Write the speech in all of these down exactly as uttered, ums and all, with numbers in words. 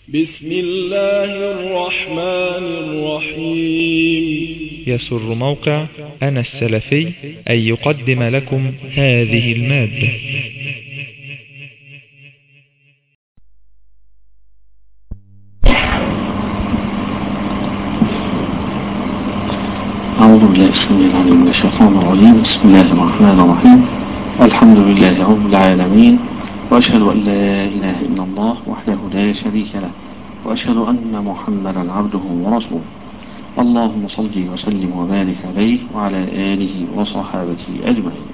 بسم الله الرحمن الرحيم. يسر موقع أنا السلفي أن يقدم لكم هذه المادة. أعوذ بالله السميع العليم من الشيطان الرجيم. بسم الله الرحمن الرحيم. الحمد لله رب العالمين، وأشهد أن لا إله إلا الله وحده لا شريك له، وأشهد أن محمدا عبده ورسوله. اللهم صل وسلم وبارك عليه وعلى آله وصحابته أجمعين.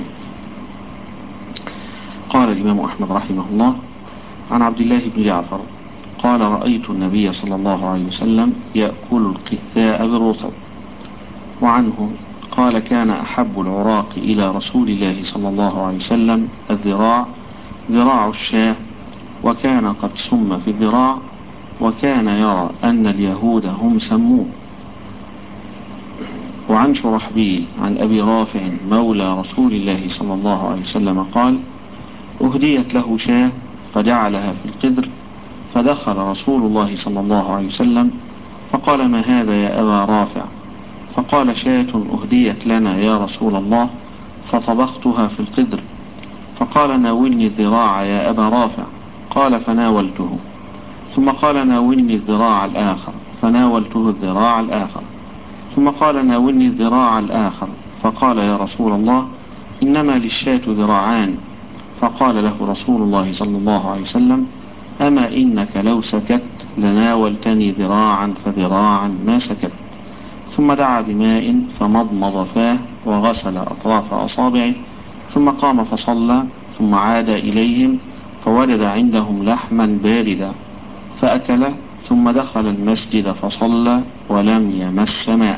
قال الإمام أحمد رحمه الله عن عبد الله بن جعفر قال: رأيت النبي صلى الله عليه وسلم يأكل القثاء بالرطب. وعنه قال: كان أحب العراق إلى رسول الله صلى الله عليه وسلم الذراع ذراع الشاة، وكان قد سم في الذراع، وكان يرى أن اليهود هم سموه. وعن شرحبيل عن أبي رافع مولى رسول الله صلى الله عليه وسلم قال: أهديت له شاة فجعلها في القدر، فدخل رسول الله صلى الله عليه وسلم فقال: ما هذا يا أبا رافع؟ فقال: شاة أهديت لنا يا رسول الله فطبختها في القدر. فقال: ناولني الذراع يا أبا رافع. قال: فناولته. ثم قال: ناولني الذراع الآخر. فناولته الذراع الآخر. ثم قال: ناولني الذراع الآخر. فقال: يا رسول الله، إنما للشاة ذراعان. فقال له رسول الله صلى الله عليه وسلم: أما إنك لو سكت لناولتني ذراعا فذراعا ما سكت. ثم دعا بماء فمضمض فاه وغسل أطراف أصابعه، ثم قام فصلى، ثم عاد إليهم فوجد عندهم لحما باردا فأكل، ثم دخل المسجد فصلى ولم يمس ماء.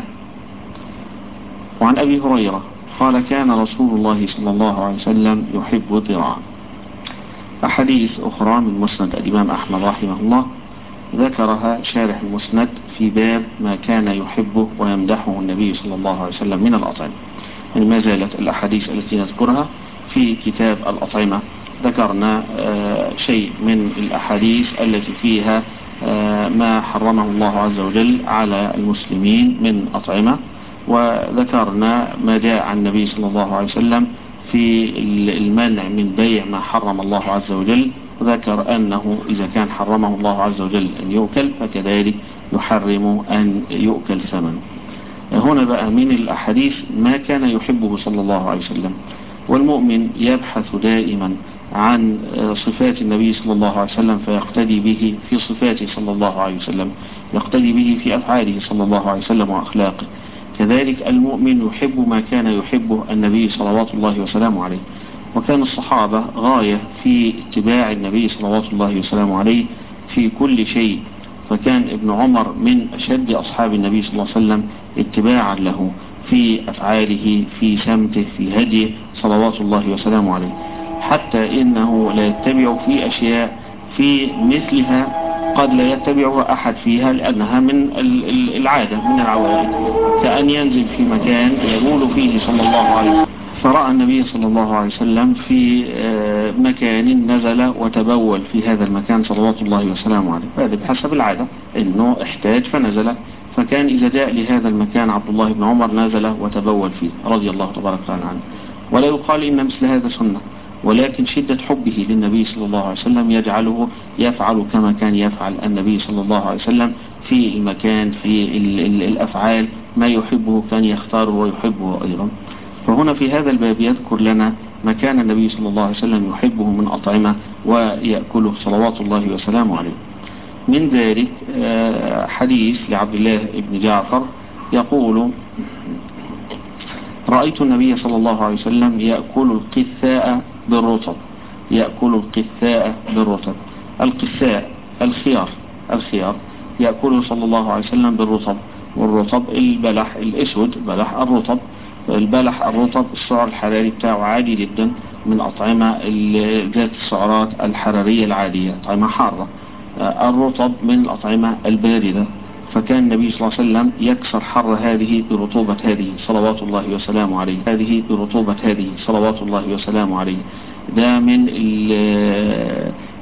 وعن أبي هريرة قال: كان رسول الله صلى الله عليه وسلم يحب الذراع. أحاديث أخرى من مسند الإمام أحمد رحمه الله ذكرها شارح المسند في باب ما كان يحبه ويمدحه النبي صلى الله عليه وسلم من الأطعمة. يعني ما زالت الأحاديث التي نذكرها في كتاب الأطعمة. ذكرنا آه شيء من الأحاديث التي فيها آه ما حرمه الله عز وجل على المسلمين من أطعمة، وذكرنا ما جاء عن النبي صلى الله عليه وسلم في المنع من بيع ما حرم الله عز وجل، وذكر أنه إذا كان حرمه الله عز وجل أن يؤكل فكذلك يحرم أن يؤكل ثمنه. هنا بقى من الأحاديث ما كان يحبه صلى الله عليه وسلم. والمؤمن يبحث دائما عن صفات النبي صلى الله عليه وسلم فيقتدي به في صفاته صلى الله عليه وسلم، يقتدي به في أفعاله صلى الله عليه وسلم وأخلاقه. كذلك المؤمن يحب ما كان يحبه النبي صلوات الله وسلامه عليه. وكان الصحابة غاية في اتباع النبي صلوات الله وسلامه عليه في كل شيء، فكان ابن عمر من أشد أصحاب النبي صلى الله عليه وسلم اتباعا له في أفعاله، في سمته، في هديه صلوات الله وسلامه عليه، حتى إنه لا يتبع في أشياء في مثلها قد لا يتبعها أحد فيها لأنها من العادة من العوائد، كأن ينزل في مكان يقول فيه صلى الله عليه وسلم، فرأى النبي صلى الله عليه وسلم في مكان نزل وتبول في هذا المكان صلوات الله وسلامه عليه، هذا بحسب العادة إنه احتاج فنزل. فكان إذا جاء لهذا المكان عبد الله بن عمر نزل وتبول فيه رضي الله تبارك وتعالى عنه. ولا يقال إن مثل هذا سنة، ولكن شدة حبه للنبي صلى الله عليه وسلم يجعله يفعل كما كان يفعل النبي صلى الله عليه وسلم في المكان، في الأفعال، ما يحبه كان يختاره ويحبه أيضا. فهنا في هذا الباب يذكر لنا ما كان النبي صلى الله عليه وسلم يحبه من أطعمة ويأكله صلوات الله وسلامه عليه. من ذلك حديث لعبد الله بن جعفر يقول: رأيت النبي صلى الله عليه وسلم يأكل القثاء بالرطب. يأكل القثاء بالرطب. القثاء الخيار الخيار يأكله صلى الله عليه وسلم بالرطب. والرطب البلح الأسود، بلح الرطب. البلح الرطب السعر الحراري بتاعه عالي جدا، من أطعمة ذات السعرات الحرارية العالية، أطعمة حارة. الرطب من الأطعمة الباردة، فكان النبي صلى الله عليه وسلم يكسر حر هذه برطوبة هذه صلوات الله وسلامه عليه، هذه برطوبة هذه صلوات الله وسلامه عليه. ده من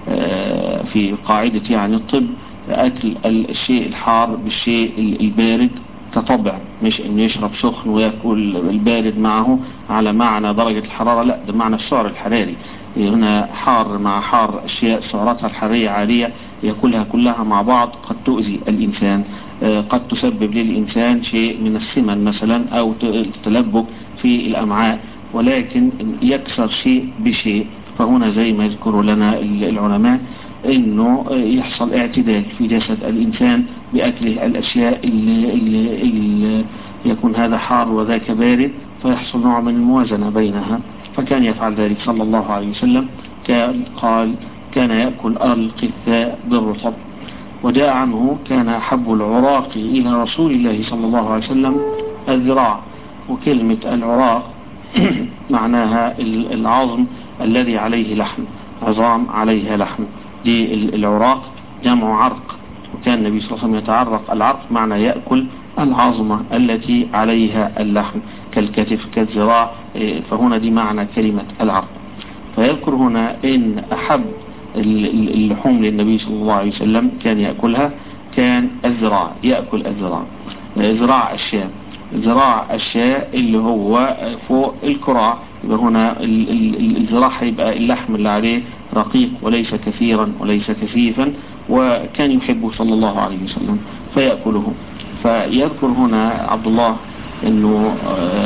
في قاعدة يعني الطب أكل الشيء الحار بالشيء البارد كطبع، مش إنه يشرب سخن ويأكل البارد معه على معنى درجة الحرارة، لا، ده معنى السعر الحراري. هنا حار مع حار، أشياء سعراتها الحرارية عالية يأكلها كلها مع بعض قد تؤذي الإنسان، قد تسبب للإنسان شيء من السمن مثلا أو تلبك في الأمعاء، ولكن يكسر شيء بشيء. فهنا زي ما يذكروا لنا العلماء انه يحصل اعتدال في جسد الانسان باكله الاشياء اللي, اللي, اللي يكون هذا حار وذاك بارد، فيحصل نوع من الموازنة بينها. فكان يفعل ذلك صلى الله عليه وسلم، قال كان يأكل القثاء بالرطب. وجاء عنه كان أحب العراق إلى رسول الله صلى الله عليه وسلم الذراع. وكلمة العراق معناها العظم الذي عليه لحم، عظام عليها لحم، دي العراق جمع عرق. وكان النبي صلى الله عليه وسلم يتعرق. العرق معنى يأكل العظمة التي عليها اللحم كالكتف كالذراع، فهنا دي معنى كلمة العرق. فيذكر هنا إن أحب اللحوم للنبي صلى الله عليه وسلم كان يأكلها كان الذراع، يأكل الذراع، ذراع الشاة، ذراع الشاة اللي هو فوق الكراع. يبقى هنا الذراع هيبقى اللحم اللي عليه رقيق وليس كثيرا وليس كثيفا، وكان يحبه صلى الله عليه وسلم فيأكله. فيذكر هنا عبد الله انه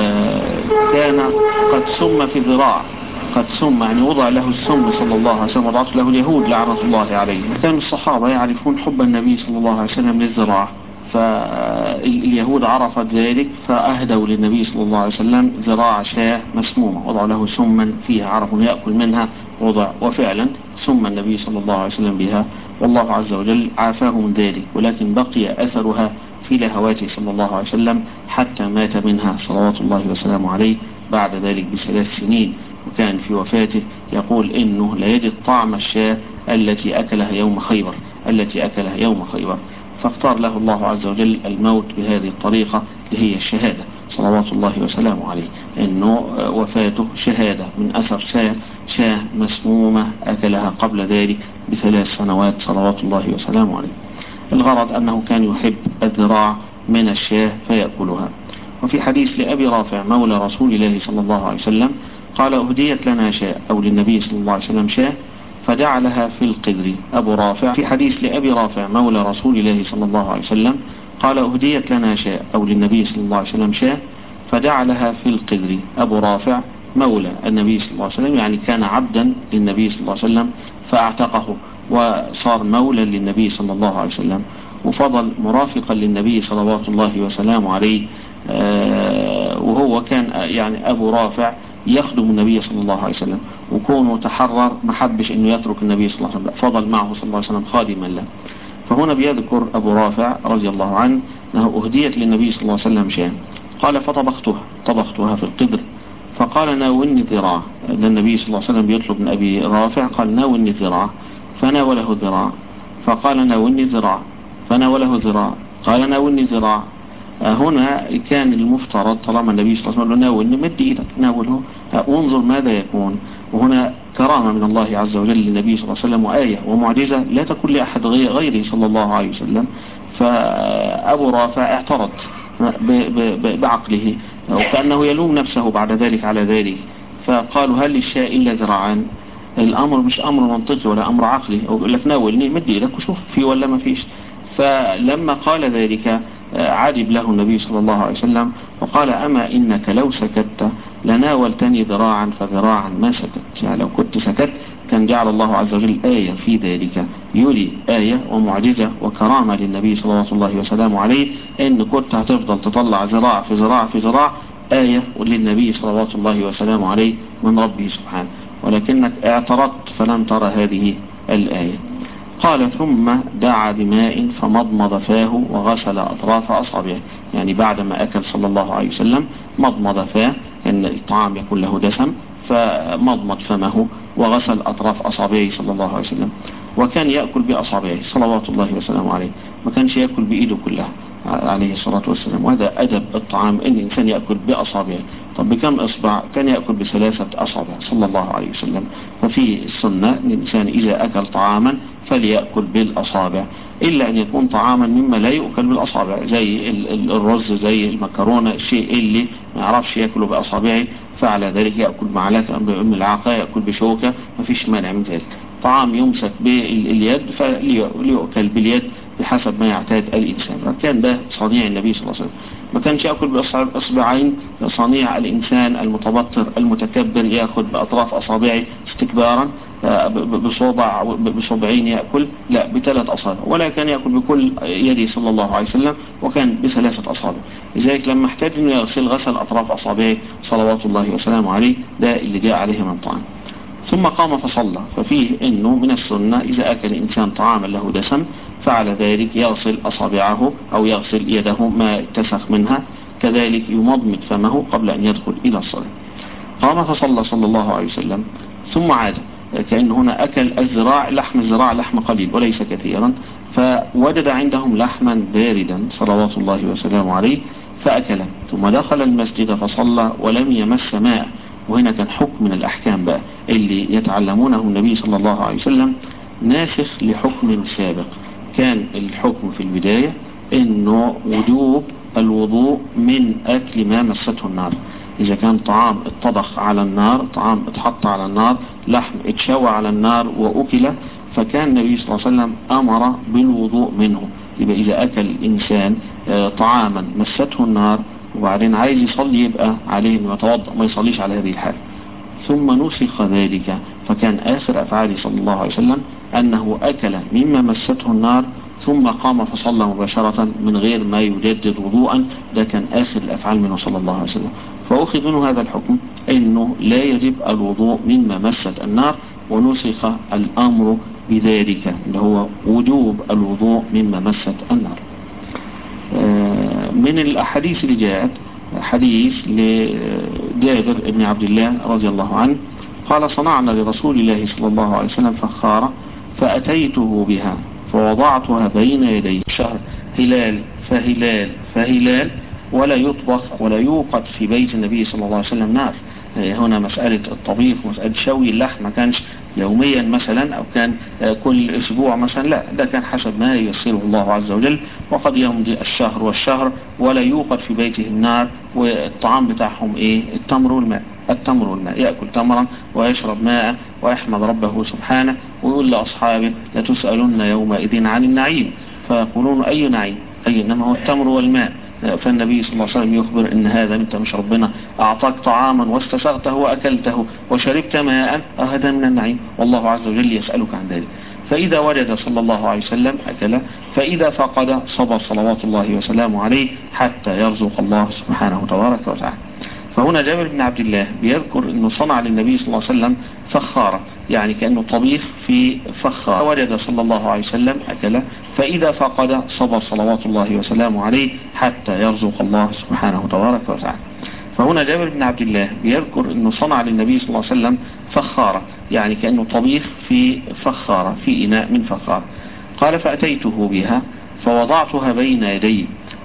كان قد سم في ذراع، قد سم يعني وضع له السم صلى الله عليه وسلم، وضعت له اليهود لعنة الله عليهم. كان الصحابة يعرفون حب النبي صلى الله عليه وسلم للذراع، فاليهود عرفت ذلك فأهدوا للنبي صلى الله عليه وسلم ذراع شاة مسمومة، وضعوا له سما فيها عرفوا يأكل منها، وضع وفعلا سم النبي صلى الله عليه وسلم بها، والله عز وجل عافاه من ذلك، ولكن بقي أثرها في لهواته صلى الله عليه وسلم حتى مات منها صلوات الله وسلامه عليه بعد ذلك بثلاث سنين. وكان في وفاته يقول إنه لا يجد طعم الشاة التي أكلها يوم خيبر التي أكلها يوم خيبر فاختار له الله عز وجل الموت بهذه الطريقة اللي هي الشهادة صلوات الله وسلامه عليه، إنه وفاته شهادة من أثر شاة شاة مسمومة أكلها قبل ذلك بثلاث سنوات صلوات الله وسلامه عليه. الغرض أنه كان يحب الذراع من الشاة فيأكلها. وفي حديث لأبي رافع مولى رسول الله صلى الله عليه وسلم قال أهديت لنا شاة أو للنبي صلى الله عليه وسلم شاة فجعلها في القدر. أبو رافع في حديث لأبي رافع مولى رسول الله صلى الله عليه وسلم قال أهديت لنا شاة أو للنبي صلى الله عليه وسلم شاة فجعلها في القدر. أبو رافع مولى النبي صلى الله عليه وسلم، يعني كان عبدا للنبي صلى الله عليه وسلم فاعتقه وصار مولى للنبي صلى الله عليه وسلم، وفضل مرافقا للنبي صلوات الله وسلامه عليه. آه وهو كان يعني أبو رافع يخدم النبي صلى الله عليه وسلم، وكونه تحرر ما حبش انه يترك النبي صلى الله عليه وسلم، فضل معه صلى الله عليه وسلم خادما له. فهنا بيذكر أبو رافع رضي الله عنه أنه أهديت للنبي صلى الله عليه وسلم شاة، قال فطبختها طبختها في القدر، فقال ناولني ذراع. النبي صلى الله عليه وسلم بيطلب من أبي رافع قال ناولني ذراع، فناوله ذراع، فقال ناولني ذراع، فناوله ذراع، قال ناولني ذراع. هنا كان المفترض طالما النبي صلى الله عليه وسلم ناولني مد إيدك ناوله وانظر ماذا يكون. وهنا كرامة من الله عز وجل للنبي صلى الله عليه وسلم وآية ومعجزة لا تكون لأحد غيره صلى الله عليه وسلم. فأبو رافع اعترض بعقله وكأنه يلوم نفسه بعد ذلك على ذلك، فقالوا هل للشاء إلا ذراعان؟ الأمر مش أمر منطقي ولا أمر عقلي، يقول لك ناولني مد إيدك وشوف في ولا ما فيش. فلما قال ذلك عجب له النبي صلى الله عليه وسلم وقال أما إنك لو سكت لناولتني ذراعا فذراعا ما سكت. يعني لو كنت سكت كان جعل الله عز وجل آية في ذلك، يري آية ومعجزة وكرامة للنبي صلى الله عليه وسلم عليه إن كنت هتفضل تطلع ذراع في ذراع في ذراع، آية للنبي صلى الله وسلم عليه من ربه سبحانه، ولكنك اعترضت فلم ترى هذه الآية. قال ثم دعا بماء فمضمض فاه وغسل أطراف أصابعه، يعني بعدما أكل صلى الله عليه وسلم مضمض فاه إن الطعام يكون له دسم، فمضمض فمه وغسل أطراف أصابعه صلى الله عليه وسلم. وكان يأكل بأصابعه صلوات الله وسلامه عليه، ما كانش يأكل بإيده كلها عليه الصلاة والسلام. وهذا أدب الطعام إن الإنسان يأكل بأصابعه. طب بكم إصبع؟ كان يأكل بثلاثة أصابع صلى الله عليه وسلم. ففي السنة أن الإنسان إذا أكل طعاما فليأكل بالأصابع، إلا أن يكون طعاما مما لا يؤكل بالأصابع زي الرز زي المكرونة، الشيء اللي ما يعرفش يأكله بأصابعه فعلى ذلك يأكل معلقة بملعقة، يأكل بشوكة، ما فيش مانع من ذلك. طعام يمسك باليد فليؤكل باليد بحسب ما يعتاد الإنسان. كان ده صنيع النبي صلى الله عليه وسلم. ما كانش يأكل بأصبعين صنيع الإنسان المتبطر المتكبر، يأخذ بأطراف أصابعه استكبارا بصوبع بصوبعين يأكل، لا بثلاث أصابع. ولا كان يأكل بكل يده صلى الله عليه وسلم، وكان بثلاثة أصابع. لذلك لما احتاج انه يغسل غسل أطراف أصابعه صلوات الله وسلامه عليه، ده اللي جاء عليه من طعام. ثم قام فصلى. ففيه انه من السنة اذا اكل انسان طعاما له دسم فعلى ذلك يغسل اصابعه او يغسل يده ما اتسخ منها، كذلك يمضمض فمه قبل ان يدخل الى الصلاة. قام فصلى صلى الله عليه وسلم ثم عاد، كأن هنا اكل الذراع لحم الذراع لحم قليل وليس كثيرا، فوجد عندهم لحما باردا صلوات الله وسلامه عليه فاكله، ثم دخل المسجد فصلى ولم يمس ماء. وهنا كان حكم من الأحكام بقى اللي يتعلمونه النبي صلى الله عليه وسلم ناسخ لحكم سابق. كان الحكم في البداية انه وجوب الوضوء من اكل ما مسته النار. اذا كان طعام اتطبخ على النار، طعام اتحط على النار، لحم اتشوى على النار واكل، فكان النبي صلى الله عليه وسلم امر بالوضوء منه. يبقى اذا اكل الانسان طعاما مسته النار وبعدين عايز يصلي يبقى عليه انه يتوضأ، ما يصليش على هذه الحال. ثم نسخ ذلك، فكان آخر أفعاله صلى الله عليه وسلم أنه أكل مما مسته النار ثم قام فصلى مباشرة من غير ما يجدد وضوءا. ده كان آخر الأفعال منه صلى الله عليه وسلم. فأخذ منه هذا الحكم أنه لا يجب الوضوء مما مست النار، ونسخ الأمر بذلك اللي هو وجوب الوضوء مما مست النار. من الأحاديث اللي جاءت حديث لجابر بن عبد الله رضي الله عنه قال: صنعنا لرسول الله صلى الله عليه وسلم فخارة فأتيته بها فوضعتها بين يديه شهر، هلال فهلال فهلال، ولا يطبخ ولا يوقد في بيت النبي صلى الله عليه وسلم نار. هنا مسألة الطبيخ ومسألة شوي اللحم ما كانش يوميا مثلا أو كان كل أسبوع مثلا، لا، ده كان حسب ما ييسره الله عز وجل. وقد يمضي الشهر والشهر ولا يوقد في بيته النار. والطعام بتاعهم إيه؟ التمر والماء. التمر والماء، يأكل تمرا ويشرب ماء ويحمد ربه سبحانه، ويقول لأصحابه: لتسألن يومئذ عن النعيم، فيقولون: أي نعيم؟ أي إنما هو التمر والماء. فالنبي صلى الله عليه وسلم يخبر ان هذا انت مش ربنا اعطاك طعاما واستسغته واكلته وشربت ماء، هذا من النعيم، والله عز وجل يسألك عن ذلك. فاذا وجد صلى الله عليه وسلم اكل، فاذا فقد صبر صلوات الله وسلامه عليه حتى يرزق الله سبحانه تبارك وتعالى. فهنا جابر بن عبد الله بيذكر انه صنع للنبي صلى الله عليه وسلم فخارة، يعني كأنه طبيخ في فخارة. وجد صلى الله عليه وسلم أكله، فإذا فقد صبر صلوات الله وسلامه عليه حتى يرزق الله سبحانه تبارك وتعالى. فهنا جابر بن عبد الله بيذكر انه صنع للنبي صلى الله عليه وسلم فخارة، يعني كأنه طبيخ في فخارة، في إناء من فخارة. قال: فأتيته بها فوضعتها بين يدي،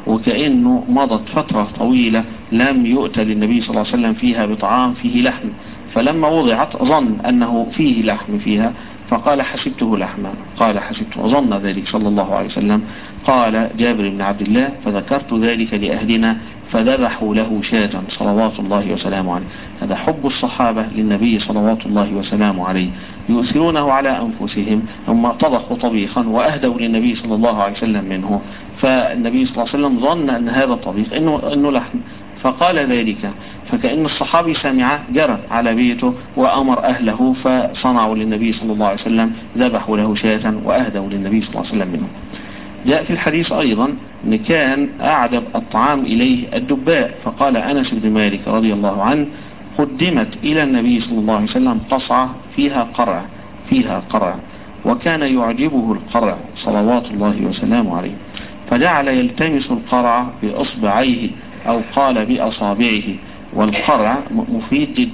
وكأنه مضت فترة طويلة لم يؤتى للنبي صلى الله عليه وسلم فيها بطعام فيه لحم، فلما وضعت ظن أنه فيه لحم فيها، فقال: حسبته لحما. قال: حسبته، ظن ذلك صلى الله عليه وسلم. قال جابر بن عبد الله: فذكرت ذلك لأهلنا فذبحوا له شاة صلوات الله وسلامه عليه. هذا حب الصحابة للنبي صلوات الله وسلامه عليه، يؤثرونه على أنفسهم. هم طبخوا طبيخا وأهدوا للنبي صلى الله عليه وسلم منه، فالنبي صلى الله عليه وسلم ظن أن هذا الطبيخ إنه, إنه لحم، فقال ذلك. فكأن الصحابي سمع جرى على بيته وأمر أهله فصنعوا للنبي صلى الله عليه وسلم، ذبحوا له شاة وأهدوا للنبي صلى الله عليه وسلم منه. جاء في الحديث أيضا أن كان أعجب الطعام إليه الدباء، فقال أنس بن مالك رضي الله عنه: قدمت إلى النبي صلى الله عليه وسلم قصعة فيها قرع فيها قرع وكان يعجبه القرع صلوات الله وسلامه عليه، فجعل يلتمس القرع بأصبعيه أو قال بأصابعه. والقرع مفيد جدا،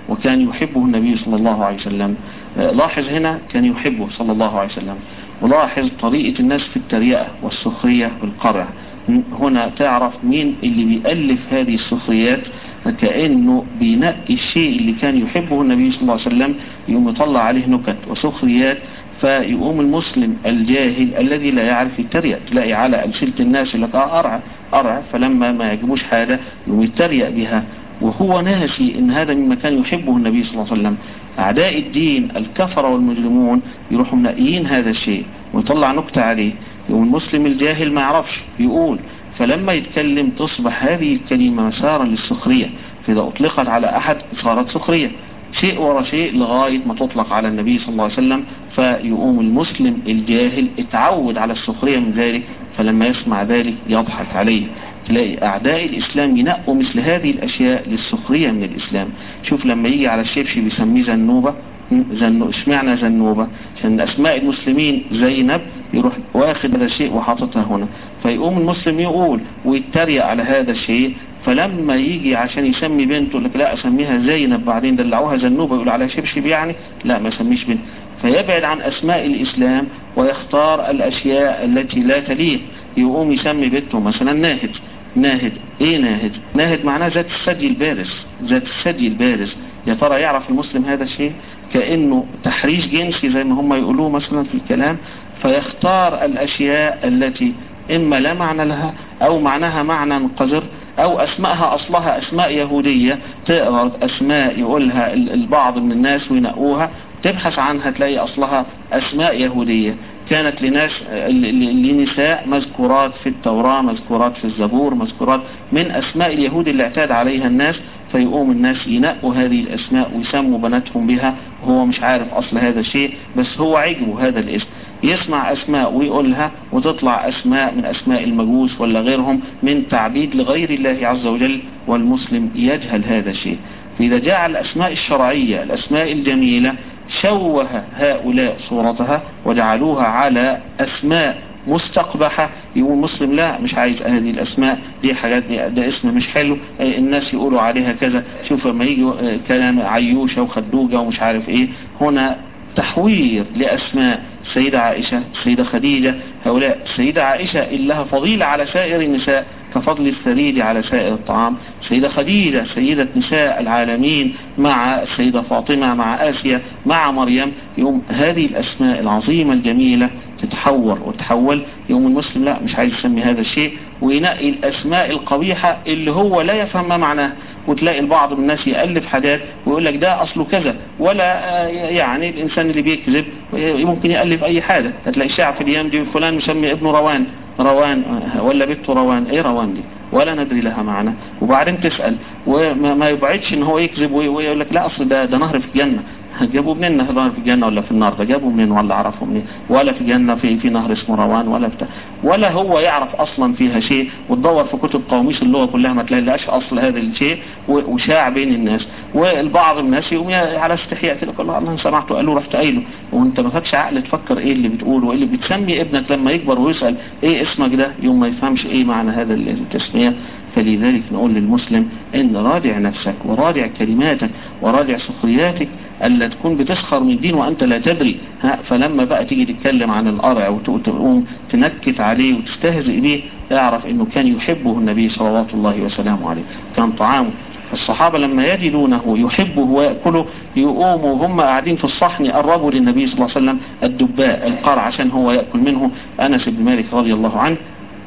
وكان يحبه النبي صلى الله عليه وسلم. لاحظ هنا كان يحبه صلى الله عليه وسلم، ولاحظ طريقة الناس في التريقة والسخرية بالقرع. هنا تعرف مين اللي بيألف هذه السخريات، كأنه بينقي الشيء اللي كان يحبه النبي صلى الله عليه وسلم يقوم يطلع عليه نكت وسخريات، فيقوم المسلم الجاهل الذي لا يعرف يتريق، تلاقي على ألسنة الناس اللي اه أرع أرع، فلما ما يعجبوش حاجة يقوم يتريق بها وهو ناسي ان هذا مما كان يحبه النبي صلى الله عليه وسلم. اعداء الدين الكفر والمجرمون يروحوا منقيين هذا الشيء ويطلع نكتة عليه، يقوم المسلم الجاهل ما يعرفش يقول، فلما يتكلم تصبح هذه الكلمة مسارا للسخرية، فإذا أطلقت على أحد صارت سخرية، شيء ورا شيء لغاية ما تطلق على النبي صلى الله عليه وسلم، فيقوم المسلم الجاهل اتعود على السخرية من ذلك، فلما يسمع ذلك يضحك عليه. تلاقي أعداء الإسلام ينقوا مثل هذه الأشياء للسخرية من الإسلام. شوف لما يجي على الشبشب بيسميه زنوبة، زنو اشمعنى زنوبة؟ عشان أسماء المسلمين زينب، يروح واخد هذا الشيء وحاططها هنا، فيقوم المسلم يقول ويتريق على هذا الشيء، فلما يجي عشان يسمي بنته لك لا أسميها زينب، بعدين دلعوها زنوبة يقول عليها شبشب، يعني لا ما يسميش بنت، فيبعد عن أسماء الإسلام ويختار الأشياء التي لا تليق. يقوم يسمي بنته مثلا ناهد. ناهد ايه ناهد؟ ناهد معناه ذات الثدي البارز، ذات الثدي البارز. يا ترى يعرف المسلم هذا الشيء؟ كأنه تحريش جنسي زي ما هم يقولوه مثلا في الكلام، فيختار الأشياء التي إما لا معنى لها أو معناها معنى قذر، أو أسماءها أصلها أسماء يهودية، تقرأ أسماء يقولها البعض من الناس وينقوها، تبحث عنها تلاقي أصلها أسماء يهودية كانت لناس لنساء مذكورات في التوراة، مذكورات في الزبور، مذكورات من أسماء اليهود اللي اعتاد عليها الناس، فيقوم الناس ينقوا هذه الأسماء ويسموا بناتهم بها وهو مش عارف أصل هذا الشيء، بس هو عجبه هذا الاسم، يسمع أسماء ويقولها وتطلع أسماء من أسماء المجوس ولا غيرهم من تعبيد لغير الله عز وجل، والمسلم يجهل هذا الشيء. فإذا جعل الأسماء الشرعية الأسماء الجميلة شوه هؤلاء صورتها وجعلوها على أسماء مستقبحة، يقول المسلم لا مش عايز هذه الأسماء دي، حاجات ده اسم مش حلو، الناس يقولوا عليها كذا. شوف لما يجي كلام عيوشة وخدوجة ومش عارف ايه، هنا تحوير لأسماء سيدة عائشة، سيدة خديجة، هؤلاء سيدة عائشة اللي لها فضيلة على سائر النساء كفضل الثريد على سائر الطعام، سيدة خديجة سيدة نساء العالمين مع السيدة فاطمة مع آسيا مع مريم، يوم هذه الأسماء العظيمة الجميلة تتحور وتحول، يوم المسلم لا مش عايز يسمي هذا الشيء وينقي الأسماء القبيحة اللي هو لا يفهم ما معناها. وتلاقي البعض من الناس يألف حاجات ويقول لك ده أصله كذا، ولا يعني الإنسان اللي بيكذب ممكن يألف أي حاجة. هتلاقي شاعر في الأيام دي فلان مسمي ابنه روان، روان ولا بنته روان، ايه روان دي ولا ندري لها معنى، وبعدين تسأل وما يبعدش ان هو يكذب ويقول لك لا اصل ده ده نهر في الجنة. جابوا منين نهر في الجنة ولا في النار؟ ده جابوا منين ولا عرفوا منين؟ ولا في الجنة في في نهر اسمه روان ولا بتاع، ولا هو يعرف اصلا فيها شيء، وتدور في كتب قواميس اللغة كلها ما تلاقيش اصل هذا الشيء، وشاع بين الناس. والبعض الناس يقوم على استحياء كده يقول الله سمعته قالوا رحت قايله، وانت ما خدش عقل تفكر ايه اللي بتقوله وايه اللي بتسمي ابنك لما يكبر ويسأل ايه اسمك ده، يوم ما يفهمش ايه معنى هذا التسمية. فلذلك نقول للمسلم ان راجع نفسك وراجع كلماتك وراجع سخرياتك ألا تكون بتسخر من الدين وأنت لا تدري. فلما بقى تيجي تتكلم عن القرع وتقوم تنكت عليه وتستهزئ به، اعرف انه كان يحبه النبي صلوات الله وسلامه عليه، كان طعامه. الصحابة لما يجدونه يحبه ويأكله يقوموا وهم قاعدين في الصحن يقربوا للنبي صلى الله عليه وسلم الدباء القرع عشان هو يأكل منه. أنس بن مالك رضي الله عنه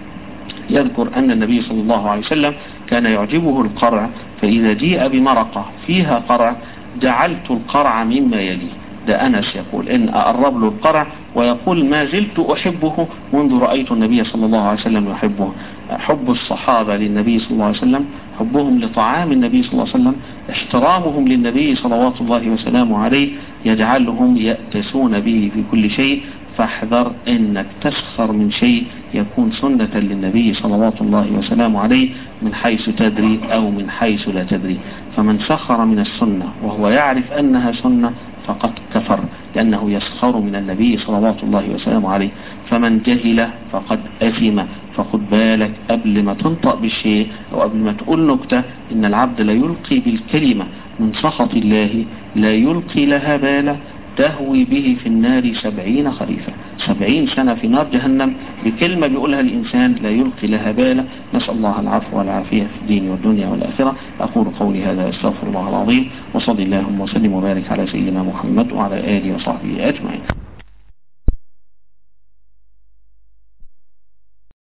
يذكر أن النبي صلى الله عليه وسلم كان يعجبه القرع، فإذا جيء بمرقة فيها قرع جعلت القرع مما يلي. ده أنس يقول إن أقرب له القرع ويقول ما زلت أحبه منذ رأيت النبي صلى الله عليه وسلم يحبه. حب الصحابة للنبي صلى الله عليه وسلم، حبهم لطعام النبي صلى الله عليه وسلم، احترامهم للنبي صلوات الله وسلامه عليه يجعلهم يأتسون به في كل شيء. فاحذر انك تسخر من شيء يكون سنة للنبي صلوات الله وسلامه عليه من حيث تدري او من حيث لا تدري. فمن سخر من السنة وهو يعرف انها سنة فقد كفر، لانه يسخر من النبي صلوات الله وسلامه عليه. فمن جهل فقد اثم. فخد بالك قبل ما تنطق بالشيء او قبل ما تقول نكتة ان العبد لا يلقي بالكلمة من سخط الله لا يلقي لها بالا تهوي به في النار سبعين خريفا، سبعين سنة في نار جهنم بكلمة بيقولها الإنسان لا يلقي لها بالا. نسأل الله العفو والعافية في الدين والدنيا والآخرة. أقول قولي هذا أستغفر الله العظيم، وصلي اللهم وسلم وبارك على سيدنا محمد وعلى آله وصحبه أجمعين.